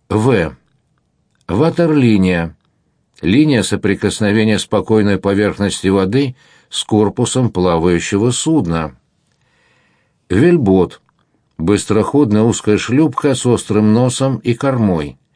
В. Ватерлиния. Линия соприкосновения спокойной поверхности воды с корпусом плавающего судна. Вельбот. Быстроходная узкая шлюпка с острым носом и кормой.